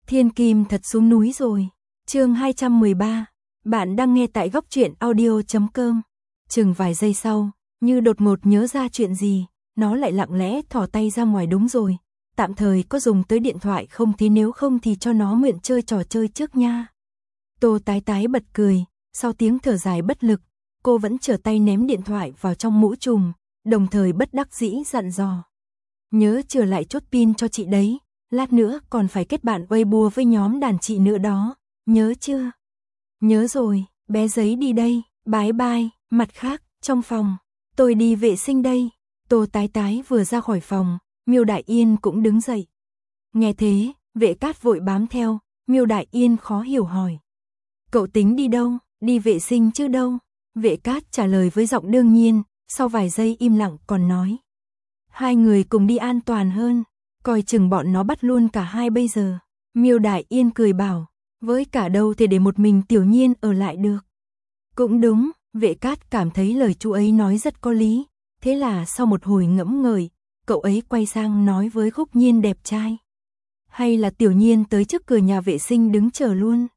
Thiên Kim thật xuống núi rồi. Chương 213. Bạn đang nghe tại góc truyện audio.com. Chừng vài giây sau, như đột ngột nhớ ra chuyện gì, nó lại lặng lẽ thò tay ra ngoài. Đúng rồi, tạm thời có dùng tới điện thoại không, thì nếu không thì cho nó mượn chơi trò chơi trước nha. Tô Tái Tái bật cười, sau tiếng thở dài bất lực, cô vẫn trở tay ném điện thoại vào trong mũ trùm, đồng thời bất đắc dĩ dặn dò. Nhớ trở lại chốt pin cho chị đấy, lát nữa còn phải kết bạn Weibo với nhóm đàn chị nữa đó, nhớ chưa? Nhớ rồi, bé giấy đi đây, bye bye. Mặt khác, trong phòng, tôi đi vệ sinh đây. Tô Tái Tái vừa ra khỏi phòng, Miêu Đại Yên cũng đứng dậy. Nghe thế, Vệ Cát vội bám theo, Miêu Đại Yên khó hiểu hỏi. Cậu tính đi đâu? Đi vệ sinh chứ đâu? Vệ Cát trả lời với giọng đương nhiên, sau vài giây im lặng còn nói. Hai người cùng đi an toàn hơn, coi chừng bọn nó bắt luôn cả hai bây giờ. Miêu Đại Yên cười bảo, với cả đâu thì để một mình Tiểu Nhiên ở lại được. Cũng đúng, Vệ Cát cảm thấy lời chú ấy nói rất có lý, thế là sau một hồi ngẫm ngợi, cậu ấy quay sang nói với Khúc Nhiên đẹp trai. Hay là Tiểu Nhiên tới trước cửa nhà vệ sinh đứng chờ luôn?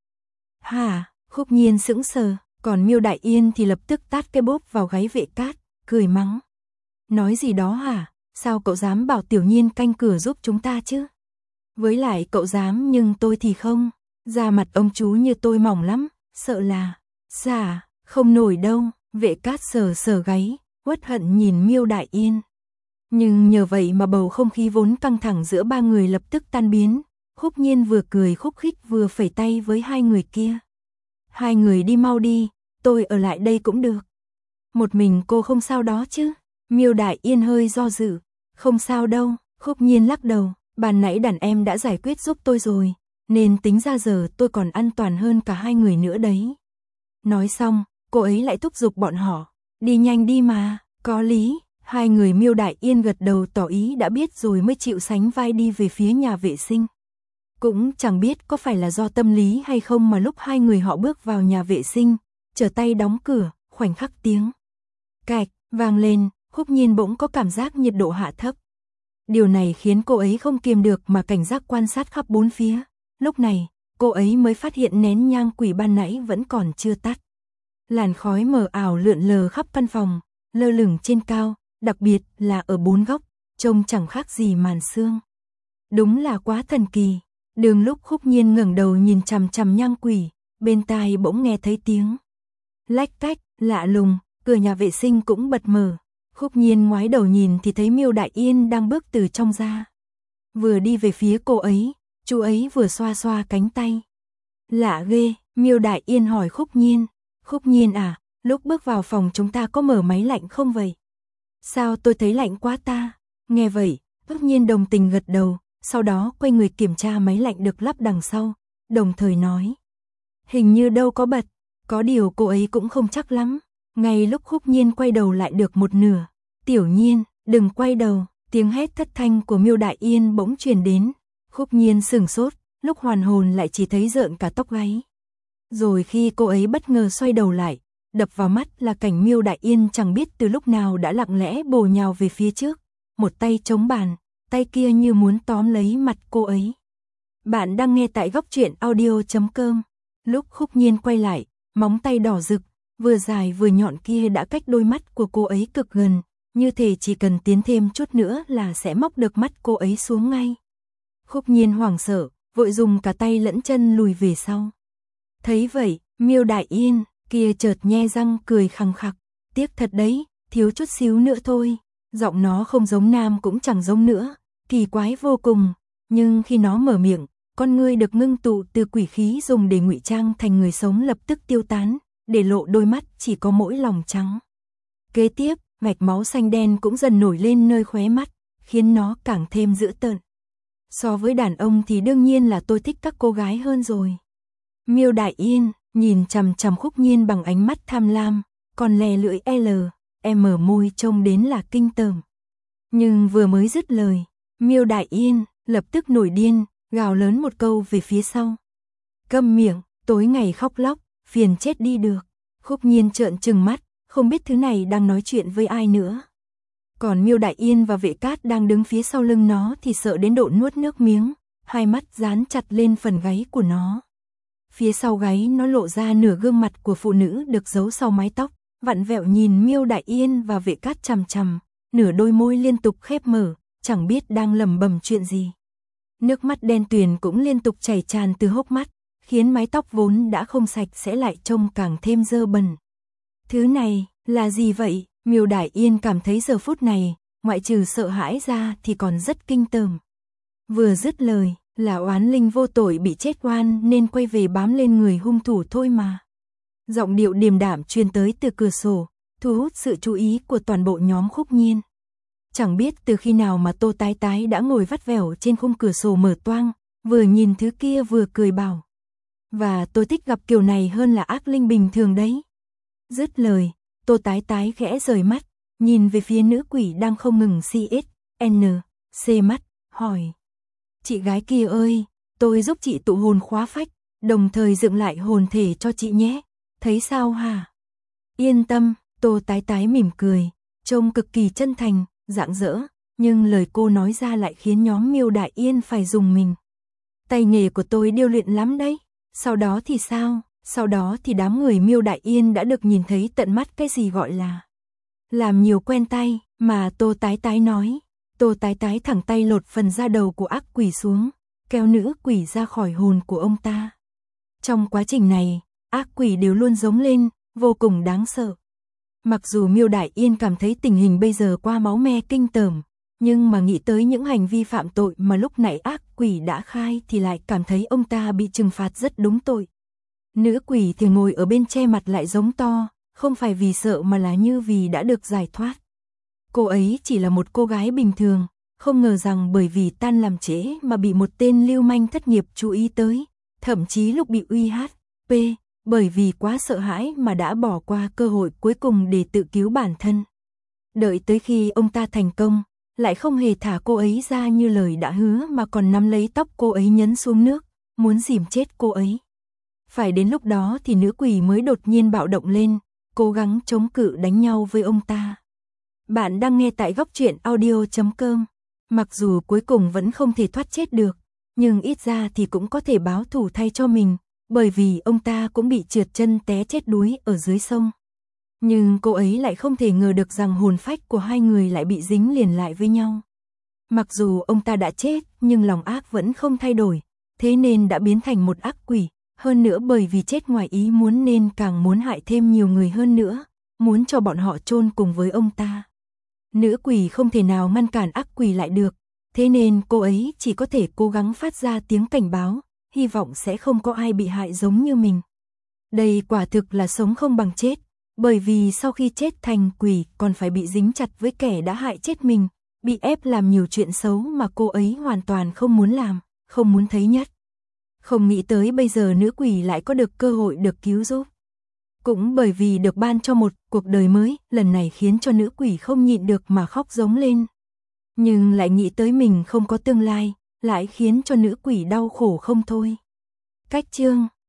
Hả? Khúc Nhiên sững sờ, còn Miêu Đại Yên thì lập tức tát cái bốp vào gáy Vệ Cát, cười mắng. Nói gì đó hả? Sao cậu dám bảo Tiểu Nhiên canh cửa giúp chúng ta chứ? Với lại cậu dám nhưng tôi thì không, da mặt ông chú như tôi mỏng lắm, sợ là... Dạ, không nổi đâu. Vệ Cát sờ sờ gáy, uất hận nhìn Miêu Đại Yên. Nhưng nhờ vậy mà bầu không khí vốn căng thẳng giữa ba người lập tức tan biến. Khúc Nhiên vừa cười khúc khích vừa phẩy tay với hai người kia. Hai người đi mau đi, tôi ở lại đây cũng được. Một mình cô không sao đó chứ? Miêu Đại Yên hơi do dự. Không sao đâu, Khúc Nhiên lắc đầu, ban nãy đàn em đã giải quyết giúp tôi rồi, nên tính ra giờ tôi còn an toàn hơn cả hai người nữa đấy. Nói xong, cô ấy lại thúc giục bọn họ, đi nhanh đi mà, có lý. Hai người Miêu Đại Yên gật đầu tỏ ý đã biết rồi mới chịu sánh vai đi về phía nhà vệ sinh. Cũng chẳng biết có phải là do tâm lý hay không mà lúc hai người họ bước vào nhà vệ sinh, trở tay đóng cửa, khoảnh khắc tiếng cạch vang lên, Khúc Nhiên bỗng có cảm giác nhiệt độ hạ thấp. Điều này khiến cô ấy không kiềm được mà cảnh giác quan sát khắp bốn phía. Lúc này, cô ấy mới phát hiện nén nhang quỷ ban nãy vẫn còn chưa tắt. Làn khói mờ ảo lượn lờ khắp căn phòng, lơ lửng trên cao, đặc biệt là ở bốn góc, trông chẳng khác gì màn sương. Đúng là quá thần kỳ. Đường lúc Khúc Nhiên ngẩng đầu nhìn chằm chằm nhang quỷ, bên tai bỗng nghe thấy tiếng lách cách, lạ lùng, cửa nhà vệ sinh cũng bật mở. Khúc Nhiên ngoái đầu nhìn thì thấy Miêu Đại Yên đang bước từ trong ra. Vừa đi về phía cô ấy, chú ấy vừa xoa xoa cánh tay. Lạ ghê, Miêu Đại Yên hỏi Khúc Nhiên. Khúc Nhiên à, lúc bước vào phòng chúng ta có mở máy lạnh không vậy? Sao tôi thấy lạnh quá ta? Nghe vậy, Khúc Nhiên đồng tình gật đầu, sau đó quay người kiểm tra máy lạnh được lắp đằng sau, đồng thời nói. Hình như đâu có bật, có điều cô ấy cũng không chắc lắm. Ngay lúc Khúc Nhiên quay đầu lại được một nửa, Tiểu Nhiên, đừng quay đầu, tiếng hét thất thanh của Miêu Đại Yên bỗng truyền đến. Khúc Nhiên sửng sốt, lúc hoàn hồn lại chỉ thấy rợn cả tóc gáy. Rồi khi cô ấy bất ngờ xoay đầu lại, đập vào mắt là cảnh Miêu Đại Yên chẳng biết từ lúc nào đã lặng lẽ bổ nhào về phía trước, một tay chống bàn, tay kia như muốn tóm lấy mặt cô ấy. Bạn đang nghe tại góc truyện audio.com. Lúc Khúc Nhiên quay lại, móng tay đỏ rực, vừa dài vừa nhọn kia đã cách đôi mắt của cô ấy cực gần, như thể chỉ cần tiến thêm chút nữa là sẽ móc được mắt cô ấy xuống ngay. Khúc Nhiên hoảng sợ, vội dùng cả tay lẫn chân lùi về sau. Thấy vậy, Miêu Đại Yên kia chợt nhe răng cười khằng khặc, tiếc thật đấy, thiếu chút xíu nữa thôi. Giọng nó không giống nam cũng chẳng giống nữa, kỳ quái vô cùng, nhưng khi nó mở miệng, con ngươi được ngưng tụ từ quỷ khí dùng để ngụy trang thành người sống lập tức tiêu tán, để lộ đôi mắt chỉ có mỗi lòng trắng. Kế tiếp, mạch máu xanh đen cũng dần nổi lên nơi khóe mắt, khiến nó càng thêm dữ tợn. So với đàn ông thì đương nhiên là tôi thích các cô gái hơn rồi. Miêu Đại Yên nhìn chằm chằm Khúc Nhiên bằng ánh mắt tham lam, còn lè lưỡi mở môi trông đến là kinh tởm. Nhưng vừa mới dứt lời, Miêu Đại Yên lập tức nổi điên, gào lớn một câu về phía sau. Câm miệng, tối ngày khóc lóc, phiền chết đi được. Khúc Nhiên trợn trừng mắt, không biết thứ này đang nói chuyện với ai nữa. Còn Miêu Đại Yên và Vệ Cát đang đứng phía sau lưng nó thì sợ đến độ nuốt nước miếng. hai mắt dán chặt lên phần gáy của nó. Phía sau gáy nó lộ ra nửa gương mặt của phụ nữ được giấu sau mái tóc, vặn vẹo nhìn Miêu Đại Yên và Vệ Cát chằm chằm, nửa đôi môi liên tục khép mở, chẳng biết đang lẩm bẩm chuyện gì. Nước mắt đen tuyền cũng liên tục chảy tràn từ hốc mắt, khiến mái tóc vốn đã không sạch sẽ lại trông càng thêm dơ bẩn. Thứ này, là gì vậy? Miêu Đại Yên cảm thấy giờ phút này, ngoại trừ sợ hãi ra thì còn rất kinh tởm. Vừa dứt lời, là oán linh vô tội bị chết oan nên quay về bám lên người hung thủ thôi mà. Giọng điệu điềm đạm truyền tới từ cửa sổ, thu hút sự chú ý của toàn bộ nhóm Khúc Nhiên. Chẳng biết từ khi nào mà Tô Tái Tái đã ngồi vắt vẻo trên khung cửa sổ mở toang, vừa nhìn thứ kia vừa cười bảo. Và tôi thích gặp kiểu này hơn là ác linh bình thường đấy. Dứt lời, Tô Tái Tái khẽ rời mắt, nhìn về phía nữ quỷ đang không ngừng CSN mắt, hỏi. Chị gái kia ơi, tôi giúp chị tụ hồn khóa phách, đồng thời dựng lại hồn thể cho chị nhé, thấy sao hả? Yên tâm, Tô Tái Tái mỉm cười, trông cực kỳ chân thành, rạng rỡ, nhưng lời cô nói ra lại khiến nhóm Miêu Đại Yên phải rùng mình. Tay nghề của tôi điêu luyện lắm đấy, sau đó thì sao? Sau đó thì đám người Miêu Đại Yên đã được nhìn thấy tận mắt cái gì gọi là làm nhiều quen tay, mà Tô Tái Tái nói. Tô Tái Tái thẳng tay lột phần da đầu của ác quỷ xuống, kéo nữ quỷ ra khỏi hồn của ông ta. Trong quá trình này, ác quỷ đều luôn giống lên, vô cùng đáng sợ. Mặc dù Miêu Đại Yên cảm thấy tình hình bây giờ qua máu me kinh tởm, nhưng mà nghĩ tới những hành vi phạm tội mà lúc nãy ác quỷ đã khai thì lại cảm thấy ông ta bị trừng phạt rất đúng tội. Nữ quỷ thì ngồi ở bên che mặt lại giống to, không phải vì sợ mà là như vì đã được giải thoát. Cô ấy chỉ là một cô gái bình thường, không ngờ rằng bởi vì tan làm trễ mà bị một tên lưu manh thất nghiệp chú ý tới, thậm chí lúc bị UHP, bởi vì quá sợ hãi mà đã bỏ qua cơ hội cuối cùng để tự cứu bản thân. Đợi tới khi ông ta thành công, lại không hề thả cô ấy ra như lời đã hứa mà còn nắm lấy tóc cô ấy nhấn xuống nước, muốn dìm chết cô ấy. Phải đến lúc đó thì nữ quỷ mới đột nhiên bạo động lên, cố gắng chống cự đánh nhau với ông ta. Bạn đang nghe tại Góc Truyện Audio.com. Mặc dù cuối cùng vẫn không thể thoát chết được, nhưng ít ra thì cũng có thể báo thù thay cho mình, bởi vì ông ta cũng bị trượt chân té chết đuối ở dưới sông. Nhưng cô ấy lại không thể ngờ được rằng hồn phách của hai người lại bị dính liền lại với nhau. Mặc dù ông ta đã chết, nhưng lòng ác vẫn không thay đổi, thế nên đã biến thành một ác quỷ. Hơn nữa bởi vì chết ngoài ý muốn nên càng muốn hại thêm nhiều người hơn nữa, muốn cho bọn họ chôn cùng với ông ta. Nữ quỷ không thể nào ngăn cản ác quỷ lại được, thế nên cô ấy chỉ có thể cố gắng phát ra tiếng cảnh báo, hy vọng sẽ không có ai bị hại giống như mình. Đây quả thực là sống không bằng chết, bởi vì sau khi chết thành quỷ còn phải bị dính chặt với kẻ đã hại chết mình, bị ép làm nhiều chuyện xấu mà cô ấy hoàn toàn không muốn làm, không muốn thấy nhất. Không nghĩ tới bây giờ nữ quỷ lại có được cơ hội được cứu giúp. Cũng bởi vì được ban cho một cuộc đời mới, lần này khiến cho nữ quỷ không nhịn được mà khóc giống lên. Nhưng lại nghĩ tới mình không có tương lai, lại khiến cho nữ quỷ đau khổ không thôi. Cách chương